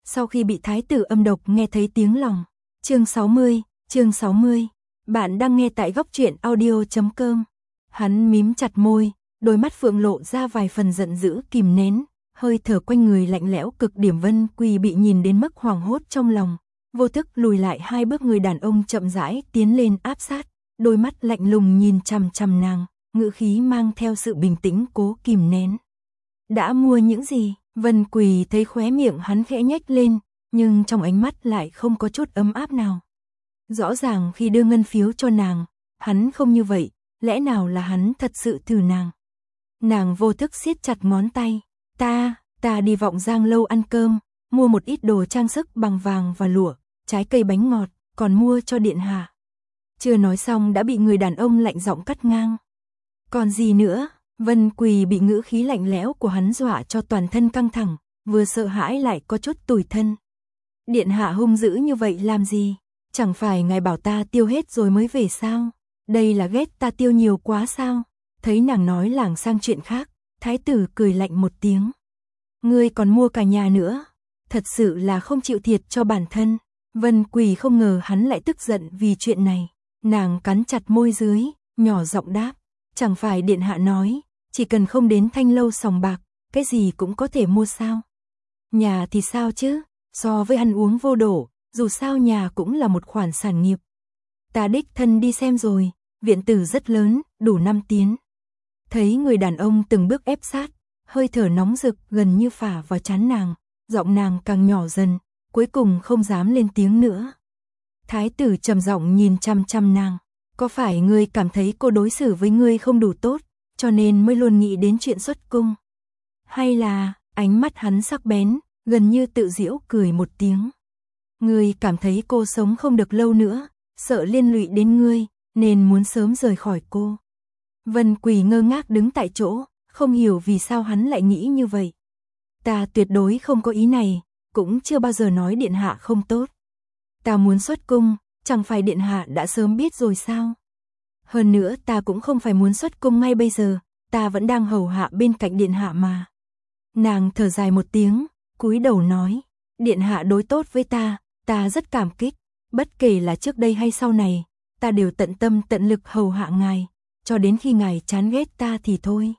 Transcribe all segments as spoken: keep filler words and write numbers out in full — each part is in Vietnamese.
sau khi bị thái tử âm độc nghe thấy tiếng lòng. Chương sáu mươi, chương sáu mươi. Bạn đang nghe tại góc truyện audio chấm com. Hắn mím chặt môi, đôi mắt phượng lộ ra vài phần giận dữ kìm nén, hơi thở quanh người lạnh lẽo cực điểm. Vân Quỳ bị nhìn đến mức hoảng hốt trong lòng, vô thức lùi lại hai bước. Người đàn ông chậm rãi tiến lên áp sát, đôi mắt lạnh lùng nhìn chằm chằm nàng, ngữ khí mang theo sự bình tĩnh cố kìm nén. Đã mua những gì? Vân Quỳ thấy khóe miệng hắn khẽ nhếch lên, nhưng trong ánh mắt lại không có chút ấm áp nào. Rõ ràng khi đưa ngân phiếu cho nàng, hắn không như vậy, lẽ nào là hắn thật sự thử nàng? Nàng vô thức siết chặt ngón tay. Ta, ta đi Vọng Giang lâu ăn cơm, mua một ít đồ trang sức bằng vàng và lụa, trái cây bánh ngọt, còn mua cho điện hạ. Chưa nói xong đã bị người đàn ông lạnh giọng cắt ngang. Còn gì nữa? Vân Quỳ bị ngữ khí lạnh lẽo của hắn dọa cho toàn thân căng thẳng, vừa sợ hãi lại có chút tủi thân. Điện hạ hung dữ như vậy làm gì? Chẳng phải ngài bảo ta tiêu hết rồi mới về sao? Đây là ghét ta tiêu nhiều quá sao? Thấy nàng nói lảng sang chuyện khác, thái tử cười lạnh một tiếng. Ngươi còn mua cả nhà nữa, thật sự là không chịu thiệt cho bản thân. Vân Quỳ không ngờ hắn lại tức giận vì chuyện này, nàng cắn chặt môi dưới, nhỏ giọng đáp. Chẳng phải điện hạ nói, chỉ cần không đến Thanh lâu sòng bạc, cái gì cũng có thể mua sao? Nhà thì sao chứ, so với ăn uống vô độ, dù sao nhà cũng là một khoản sản nghiệp. Ta đích thân đi xem rồi, viện tử rất lớn, đủ năm tiến. Thấy người đàn ông từng bước ép sát, hơi thở nóng rực gần như phả vào trán nàng, giọng nàng càng nhỏ dần, cuối cùng không dám lên tiếng nữa. Thái tử trầm giọng nhìn chăm chăm nàng. Có phải ngươi cảm thấy cô đối xử với ngươi không đủ tốt, cho nên mới luôn nghĩ đến chuyện xuất cung? Hay là, ánh mắt hắn sắc bén, gần như tự giễu cười một tiếng. Ngươi cảm thấy cô sống không được lâu nữa, sợ liên lụy đến ngươi, nên muốn sớm rời khỏi cô. Vân Quỳ ngơ ngác đứng tại chỗ, không hiểu vì sao hắn lại nghĩ như vậy. Ta tuyệt đối không có ý này, cũng chưa bao giờ nói điện hạ không tốt. Ta muốn xuất cung. Chẳng phải điện hạ đã sớm biết rồi sao? Hơn nữa ta cũng không phải muốn xuất cung ngay bây giờ, ta vẫn đang hầu hạ bên cạnh điện hạ mà. Nàng thở dài một tiếng, cúi đầu nói, điện hạ đối tốt với ta, ta rất cảm kích, bất kể là trước đây hay sau này, ta đều tận tâm tận lực hầu hạ ngài, cho đến khi ngài chán ghét ta thì thôi.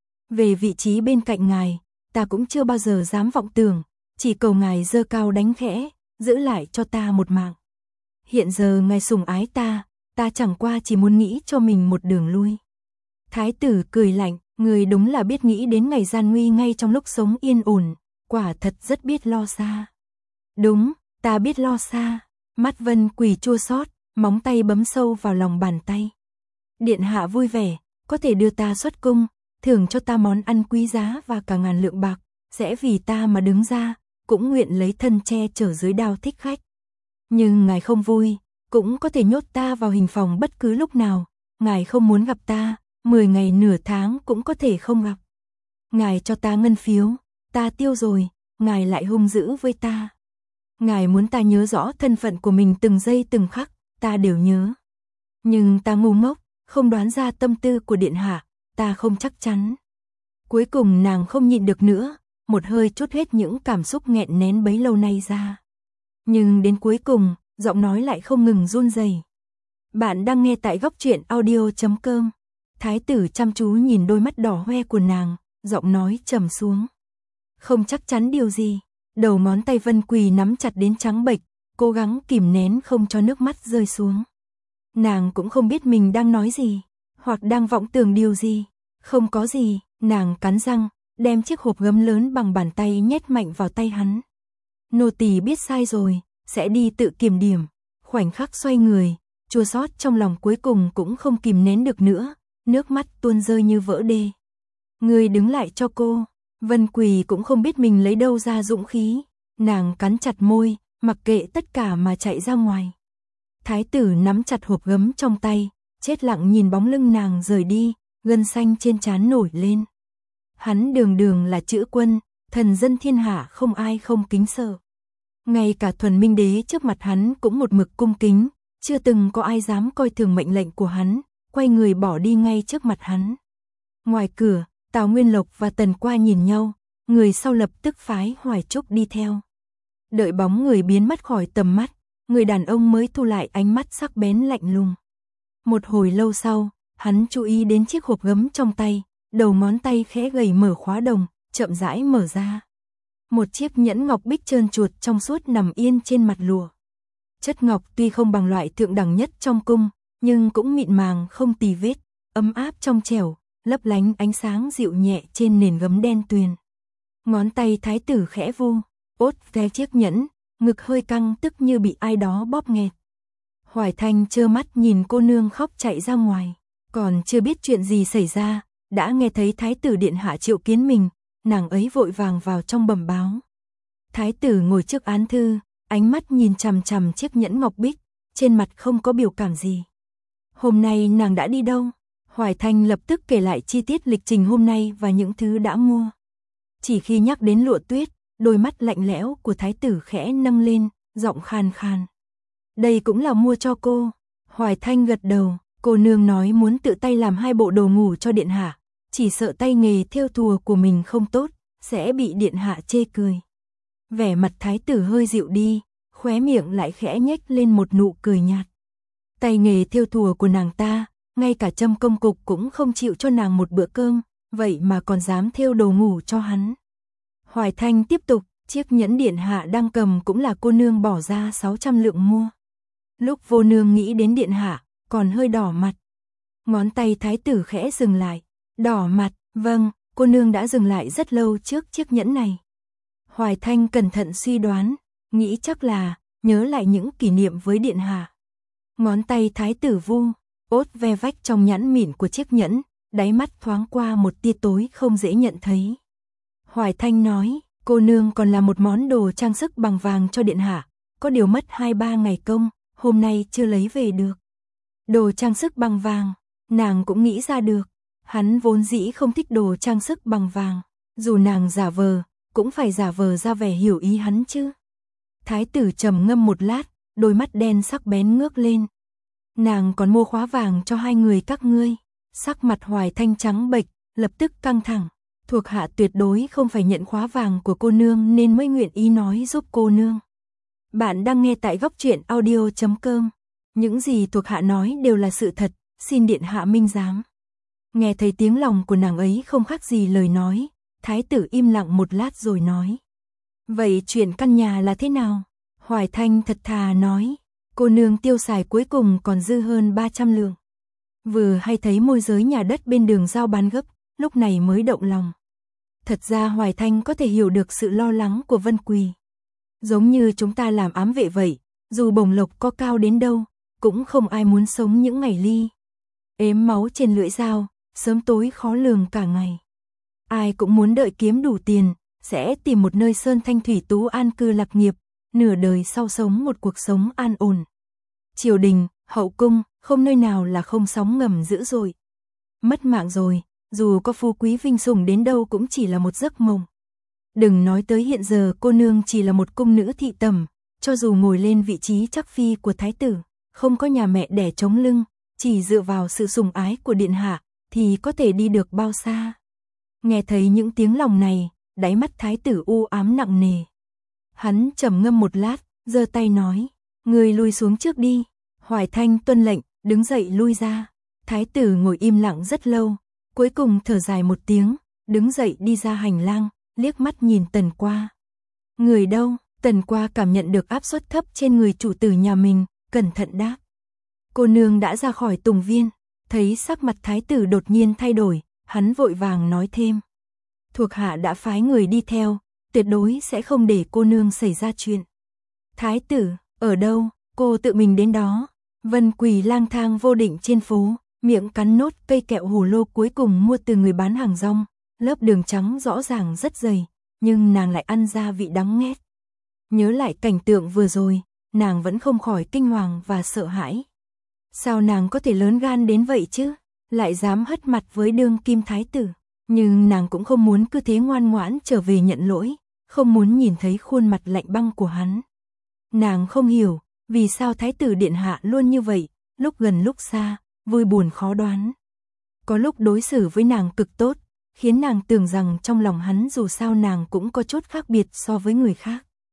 Về vị trí bên cạnh ngài, ta cũng chưa bao giờ dám vọng tưởng, chỉ cầu ngài giơ cao đánh khẽ, giữ lại cho ta một mạng. Hiện giờ ngài sủng ái ta, ta chẳng qua chỉ muốn nghĩ cho mình một đường lui. Thái tử cười lạnh, người đúng là biết nghĩ đến ngày gian nguy ngay trong lúc sống yên ổn, quả thật rất biết lo xa. Đúng, ta biết lo xa. Mắt Vân Quỳ chua xót, móng tay bấm sâu vào lòng bàn tay. Điện hạ vui vẻ, có thể đưa ta xuất cung, thưởng cho ta món ăn quý giá và cả ngàn lượng bạc, sẽ vì ta mà đứng ra, cũng nguyện lấy thân che chở dưới đao thích khách. Nhưng ngài không vui, cũng có thể nhốt ta vào hình phòng bất cứ lúc nào, ngài không muốn gặp ta, mười ngày nửa tháng cũng có thể không gặp. Ngài cho ta ngân phiếu, ta tiêu rồi, ngài lại hung dữ với ta. Ngài muốn ta nhớ rõ thân phận của mình từng giây từng khắc, ta đều nhớ. Nhưng ta ngu ngốc, không đoán ra tâm tư của điện hạ, ta không chắc chắn. Cuối cùng nàng không nhịn được nữa, một hơi trút hết những cảm xúc nghẹn nén bấy lâu nay ra. Nhưng đến cuối cùng, giọng nói lại không ngừng run rẩy. Bạn đang nghe tại góc truyện audio chấm com. Thái tử chăm chú nhìn đôi mắt đỏ hoe của nàng, giọng nói trầm xuống. Không chắc chắn điều gì, đầu ngón tay Vân Quỳ nắm chặt đến trắng bệch, cố gắng kìm nén không cho nước mắt rơi xuống. Nàng cũng không biết mình đang nói gì, hoặc đang vọng tưởng điều gì. Không có gì, nàng cắn răng, đem chiếc hộp gấm lớn bằng bàn tay nhét mạnh vào tay hắn. Nô tỳ biết sai rồi, sẽ đi tự kiểm điểm. Khoảnh khắc xoay người, chua xót trong lòng cuối cùng cũng không kìm nén được nữa, nước mắt tuôn rơi như vỡ đê. Người đứng lại cho cô. Vân Quỳ cũng không biết mình lấy đâu ra dũng khí, nàng cắn chặt môi, mặc kệ tất cả mà chạy ra ngoài. Thái tử nắm chặt hộp gấm trong tay, chết lặng nhìn bóng lưng nàng rời đi, gân xanh trên trán nổi lên. Hắn đường đường là chữ quân, thần dân thiên hạ không ai không kính sợ. Ngay cả Thuần Minh Đế trước mặt hắn cũng một mực cung kính, chưa từng có ai dám coi thường mệnh lệnh của hắn, quay người bỏ đi ngay trước mặt hắn. Ngoài cửa, Tào Nguyên Lộc và Tần Qua nhìn nhau, người sau lập tức phái Hoài Trúc đi theo. Đợi bóng người biến mất khỏi tầm mắt, người đàn ông mới thu lại ánh mắt sắc bén lạnh lùng. Một hồi lâu sau, hắn chú ý đến chiếc hộp gấm trong tay, đầu ngón tay khẽ gầy mở khóa đồng, chậm rãi mở ra. Một chiếc nhẫn ngọc bích trơn chuột trong suốt nằm yên trên mặt lụa. Chất ngọc tuy không bằng loại thượng đẳng nhất trong cung, nhưng cũng mịn màng không tì vết, ấm áp trong trẻo, lấp lánh ánh sáng dịu nhẹ trên nền gấm đen tuyền. Ngón tay thái tử khẽ vu, ốt ve chiếc nhẫn, ngực hơi căng tức như bị ai đó bóp nghẹt. Hoài Thanh trơ mắt nhìn cô nương khóc chạy ra ngoài, còn chưa biết chuyện gì xảy ra, đã nghe thấy thái tử điện hạ triệu kiến mình, nàng ấy vội vàng vào trong bẩm báo. Thái tử ngồi trước án thư, ánh mắt nhìn chằm chằm chiếc nhẫn ngọc bích, trên mặt không có biểu cảm gì. Hôm nay nàng đã đi đâu? Hoài Thanh lập tức kể lại chi tiết lịch trình hôm nay và những thứ đã mua. Chỉ khi nhắc đến lụa tuyết, đôi mắt lạnh lẽo của thái tử khẽ nâng lên, giọng khan khan. Đây cũng là mua cho cô. Hoài Thanh gật đầu, cô nương nói muốn tự tay làm hai bộ đồ ngủ cho điện hạ, chỉ sợ tay nghề thêu thùa của mình không tốt, sẽ bị điện hạ chê cười. Vẻ mặt thái tử hơi dịu đi, khóe miệng lại khẽ nhếch lên một nụ cười nhạt. Tay nghề thêu thùa của nàng ta, ngay cả Trâm công cục cũng không chịu cho nàng một bữa cơm, vậy mà còn dám thêu đồ ngủ cho hắn. Hoài Thanh tiếp tục, chiếc nhẫn điện hạ đang cầm cũng là cô nương bỏ ra sáu trăm lượng mua. Lúc vô nương nghĩ đến điện hạ, còn hơi đỏ mặt. Ngón tay thái tử khẽ dừng lại. Đỏ mặt, vâng, cô nương đã dừng lại rất lâu trước chiếc nhẫn này. Hoài Thanh cẩn thận suy đoán, nghĩ chắc là nhớ lại những kỷ niệm với điện hạ. Ngón tay thái tử vu, ốt ve vách trong nhẫn mịn của chiếc nhẫn, đáy mắt thoáng qua một tia tối không dễ nhận thấy. Hoài Thanh nói, cô nương còn là một món đồ trang sức bằng vàng cho điện hạ, có điều mất hai ba ngày công, hôm nay chưa lấy về được. Đồ trang sức bằng vàng, nàng cũng nghĩ ra được. Hắn vốn dĩ không thích đồ trang sức bằng vàng, dù nàng giả vờ, cũng phải giả vờ ra vẻ hiểu ý hắn chứ. Thái tử trầm ngâm một lát, đôi mắt đen sắc bén ngước lên. Nàng còn mua khóa vàng cho hai người các ngươi. Sắc mặt Hoài Thanh trắng bệch, lập tức căng thẳng. Thuộc hạ tuyệt đối không phải nhận khóa vàng của cô nương nên mới nguyện ý nói giúp cô nương. Bạn đang nghe tại góc truyện audio chấm com. Những gì thuộc hạ nói đều là sự thật, xin điện hạ minh giám. Nghe thấy tiếng lòng của nàng ấy không khác gì lời nói, thái tử im lặng một lát rồi nói. Vậy chuyện căn nhà là thế nào? Hoài Thanh thật thà nói, cô nương tiêu xài cuối cùng còn dư hơn ba trăm lượng. Vừa hay thấy môi giới nhà đất bên đường giao bán gấp, lúc này mới động lòng. Thật ra Hoài Thanh có thể hiểu được sự lo lắng của Vân Quỳ. Giống như chúng ta làm ám vệ vậy, dù bổng lộc có cao đến đâu, cũng không ai muốn sống những ngày ly ếm máu trên lưỡi dao, sớm tối khó lường cả ngày. Ai cũng muốn đợi kiếm đủ tiền, sẽ tìm một nơi sơn thanh thủy tú an cư lạc nghiệp, nửa đời sau sống một cuộc sống an ổn. Triều đình, hậu cung, không nơi nào là không sóng ngầm dữ dội. Mất mạng rồi, dù có phú quý vinh sủng đến đâu cũng chỉ là một giấc mộng. Đừng nói tới hiện giờ cô nương chỉ là một cung nữ thị tầm, cho dù ngồi lên vị trí chắc phi của thái tử, không có nhà mẹ đẻ chống lưng, chỉ dựa vào sự sủng ái của điện hạ, thì có thể đi được bao xa. Nghe thấy những tiếng lòng này, đáy mắt thái tử u ám nặng nề. Hắn trầm ngâm một lát, giơ tay nói, người lui xuống trước đi. Hoài Thanh tuân lệnh, đứng dậy lui ra. Thái tử ngồi im lặng rất lâu, cuối cùng thở dài một tiếng, đứng dậy đi ra hành lang, liếc mắt nhìn Tần Qua. Người đâu? Tần Qua cảm nhận được áp suất thấp trên người chủ tử nhà mình, cẩn thận đáp. Cô nương đã ra khỏi Tùng Viên. Thấy sắc mặt thái tử đột nhiên thay đổi, hắn vội vàng nói thêm. Thuộc hạ đã phái người đi theo, tuyệt đối sẽ không để cô nương xảy ra chuyện. Thái tử, ở đâu? Cô tự mình đến đó. Vân Quỳ lang thang vô định trên phố, miệng cắn nốt cây kẹo hồ lô cuối cùng mua từ người bán hàng rong, lớp đường trắng rõ ràng rất dày, nhưng nàng lại ăn ra vị đắng nghét. Nhớ lại cảnh tượng vừa rồi, nàng vẫn không khỏi kinh hoàng và sợ hãi. Sao nàng có thể lớn gan đến vậy chứ, lại dám hất mặt với đương kim thái tử. Nhưng nàng cũng không muốn cứ thế ngoan ngoãn trở về nhận lỗi, không muốn nhìn thấy khuôn mặt lạnh băng của hắn. Nàng không hiểu, vì sao thái tử điện hạ luôn như vậy, lúc gần lúc xa, vui buồn khó đoán. Có lúc đối xử với nàng cực tốt, khiến nàng tưởng rằng trong lòng hắn dù sao nàng cũng có chút khác biệt so với người khác.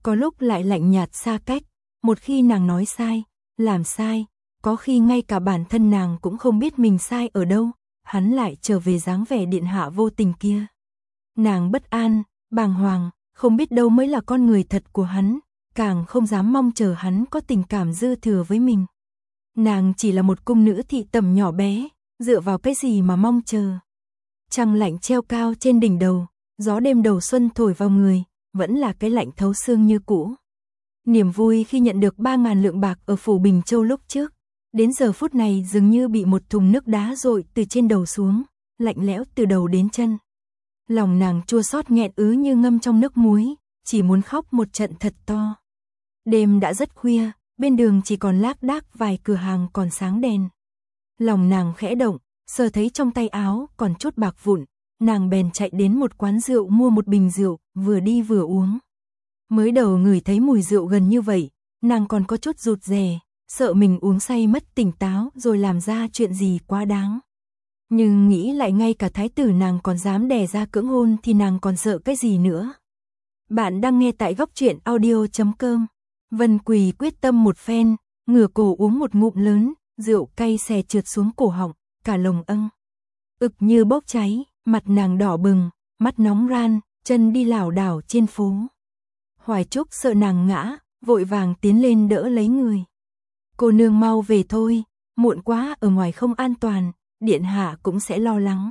có lúc lại lạnh nhạt xa cách, một khi nàng nói sai, làm sai, có khi ngay cả bản thân nàng cũng không biết mình sai ở đâu, hắn lại trở về dáng vẻ điện hạ vô tình kia. Nàng bất an, bàng hoàng, không biết đâu mới là con người thật của hắn, càng không dám mong chờ hắn có tình cảm dư thừa với mình. Nàng chỉ là một cung nữ thị tầm nhỏ bé, dựa vào cái gì mà mong chờ. Trăng lạnh treo cao trên đỉnh đầu, gió đêm đầu xuân thổi vào người, vẫn là cái lạnh thấu xương như cũ. Niềm vui khi nhận được ba ngàn lượng bạc ở phủ Bình Châu lúc trước, đến giờ phút này dường như bị một thùng nước đá dội từ trên đầu xuống, lạnh lẽo từ đầu đến chân. Lòng nàng chua xót nghẹn ứ như ngâm trong nước muối, chỉ muốn khóc một trận thật to. Đêm đã rất khuya, bên đường chỉ còn lác đác vài cửa hàng còn sáng đèn. Lòng nàng khẽ động, sờ thấy trong tay áo còn chút bạc vụn, nàng bèn chạy đến một quán rượu mua một bình rượu, vừa đi vừa uống. Mới đầu ngửi thấy mùi rượu gần như vậy, nàng còn có chút rụt rè, sợ mình uống say mất tỉnh táo rồi làm ra chuyện gì quá đáng. Nhưng nghĩ lại ngay cả thái tử nàng còn dám đè ra cưỡng hôn thì nàng còn sợ cái gì nữa. Bạn đang nghe tại góc truyện audio chấm com. Vân Quỳ quyết tâm một phen, ngửa cổ uống một ngụm lớn, rượu cay xè trượt xuống cổ họng, cả lồng âng. Ực như bốc cháy, mặt nàng đỏ bừng, mắt nóng ran, chân đi lảo đảo trên phố. Hoài Trúc sợ nàng ngã, vội vàng tiến lên đỡ lấy người. Cô nương mau về thôi, muộn quá ở ngoài không an toàn, điện hạ cũng sẽ lo lắng.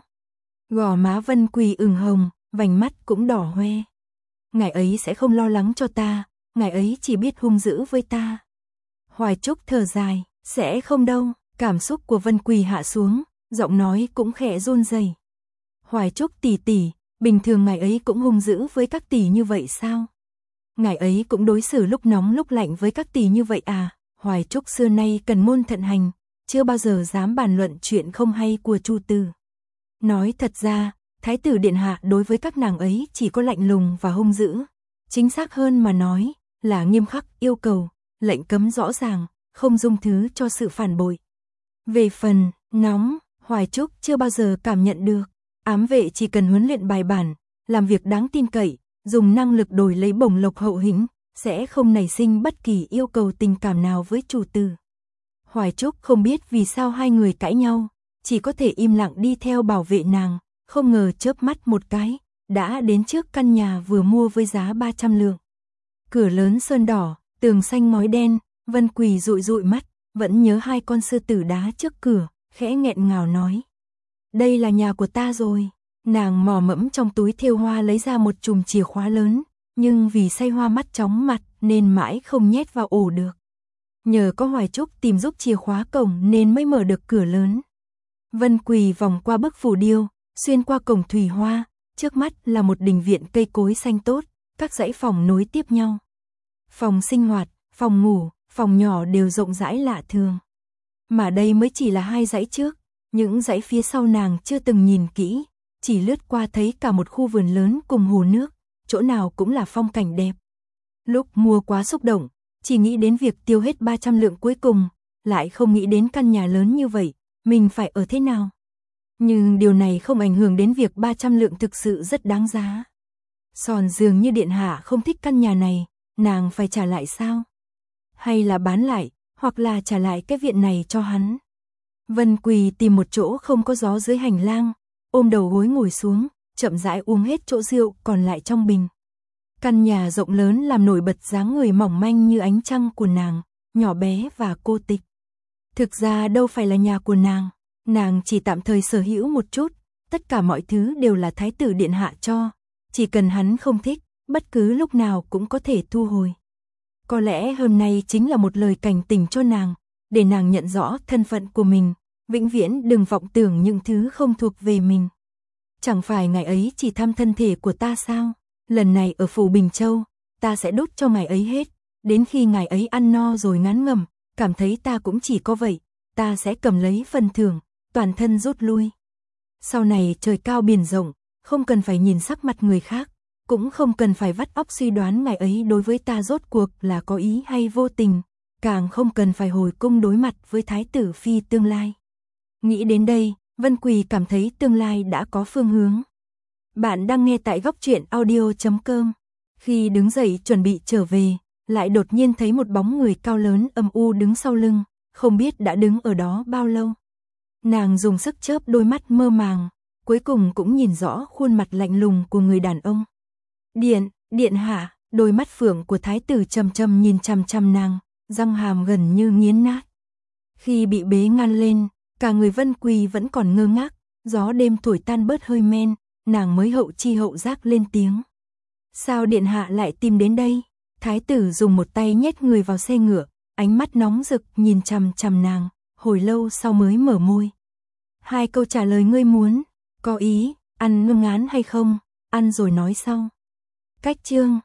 Gò má Vân Quỳ ửng hồng, vành mắt cũng đỏ hoe. Ngài ấy sẽ không lo lắng cho ta, ngài ấy chỉ biết hung dữ với ta. Hoài Trúc thở dài, sẽ không đâu, cảm xúc của Vân Quỳ hạ xuống, giọng nói cũng khẽ run rẩy. Hoài Trúc tỷ tỷ, bình thường ngài ấy cũng hung dữ với các tỷ như vậy sao? Ngài ấy cũng đối xử lúc nóng lúc lạnh với các tỷ như vậy à? Hoài Trúc xưa nay cần môn thận hành, chưa bao giờ dám bàn luận chuyện không hay của Chu Từ. Nói thật ra, thái tử điện hạ đối với các nàng ấy chỉ có lạnh lùng và hung dữ. Chính xác hơn mà nói, là nghiêm khắc yêu cầu, lệnh cấm rõ ràng, không dung thứ cho sự phản bội. Về phần nóng, Hoài Trúc chưa bao giờ cảm nhận được. Ám vệ chỉ cần huấn luyện bài bản, làm việc đáng tin cậy, dùng năng lực đổi lấy bổng lộc hậu hĩnh, sẽ không nảy sinh bất kỳ yêu cầu tình cảm nào với chủ tử. Hoài Trúc không biết vì sao hai người cãi nhau, chỉ có thể im lặng đi theo bảo vệ nàng, không ngờ chớp mắt một cái, đã đến trước căn nhà vừa mua với giá ba trăm lượng. Cửa lớn sơn đỏ, tường xanh ngói đen, Vân Quỳ dụi dụi mắt, vẫn nhớ hai con sư tử đá trước cửa, khẽ nghẹn ngào nói. Đây là nhà của ta rồi. Nàng mò mẫm trong túi thêu hoa lấy ra một chùm chìa khóa lớn, nhưng vì say hoa mắt chóng mặt nên mãi không nhét vào ổ được. Nhờ có Hoài Trúc tìm giúp chìa khóa cổng nên mới mở được cửa lớn. Vân Quỳ vòng qua bức phủ điêu, xuyên qua cổng thủy hoa, trước mắt là một đình viện cây cối xanh tốt, các dãy phòng nối tiếp nhau. Phòng sinh hoạt, phòng ngủ, phòng nhỏ đều rộng rãi lạ thường. Mà đây mới chỉ là hai dãy trước, những dãy phía sau nàng chưa từng nhìn kỹ, chỉ lướt qua thấy cả một khu vườn lớn cùng hồ nước, chỗ nào cũng là phong cảnh đẹp. Lúc mua quá xúc động, chỉ nghĩ đến việc tiêu hết ba trăm lượng cuối cùng, lại không nghĩ đến căn nhà lớn như vậy, mình phải ở thế nào. Nhưng điều này không ảnh hưởng đến việc ba trăm lượng thực sự rất đáng giá. Sòn dường như điện hạ không thích căn nhà này, nàng phải trả lại sao? Hay là bán lại, hoặc là trả lại cái viện này cho hắn? Vân Quỳ tìm một chỗ không có gió dưới hành lang, ôm đầu gối ngồi xuống, chậm rãi uống hết chỗ rượu còn lại trong bình. Căn nhà rộng lớn làm nổi bật dáng người mỏng manh như ánh trăng của nàng, nhỏ bé và cô tịch. Thực ra đâu phải là nhà của nàng, nàng chỉ tạm thời sở hữu một chút, tất cả mọi thứ đều là thái tử điện hạ cho, chỉ cần hắn không thích, bất cứ lúc nào cũng có thể thu hồi. Có lẽ hôm nay chính là một lời cảnh tỉnh cho nàng, để nàng nhận rõ thân phận của mình, vĩnh viễn đừng vọng tưởng những thứ không thuộc về mình. Chẳng phải ngài ấy chỉ thăm thân thể của ta sao? Lần này ở phủ Bình Châu, ta sẽ đốt cho ngài ấy hết, đến khi ngài ấy ăn no rồi ngán ngẩm, cảm thấy ta cũng chỉ có vậy, ta sẽ cầm lấy phần thưởng, toàn thân rút lui. Sau này trời cao biển rộng, không cần phải nhìn sắc mặt người khác, cũng không cần phải vắt óc suy đoán ngài ấy đối với ta rốt cuộc là có ý hay vô tình, càng không cần phải hồi cung đối mặt với thái tử phi tương lai. Nghĩ đến đây, Vân Quỳ cảm thấy tương lai đã có phương hướng. Bạn đang nghe tại góc truyện audio chấm com. Khi đứng dậy chuẩn bị trở về, lại đột nhiên thấy một bóng người cao lớn âm u đứng sau lưng, không biết đã đứng ở đó bao lâu. Nàng dùng sức chớp đôi mắt mơ màng, cuối cùng cũng nhìn rõ khuôn mặt lạnh lùng của người đàn ông. Điện, điện hạ, đôi mắt phượng của thái tử trầm trầm nhìn chằm chằm nàng, răng hàm gần như nghiến nát. Khi bị bế ngang lên, cả người Vân Quỳ vẫn còn ngơ ngác, gió đêm thổi tan bớt hơi men, nàng mới hậu chi hậu giác lên tiếng. Sao điện hạ lại tìm đến đây? Thái tử dùng một tay nhét người vào xe ngựa, ánh mắt nóng rực nhìn chằm chằm nàng, hồi lâu sau mới mở môi. Hai câu trả lời ngươi muốn, có ý, ăn ngưng ngán hay không, ăn rồi nói sau. Cách chương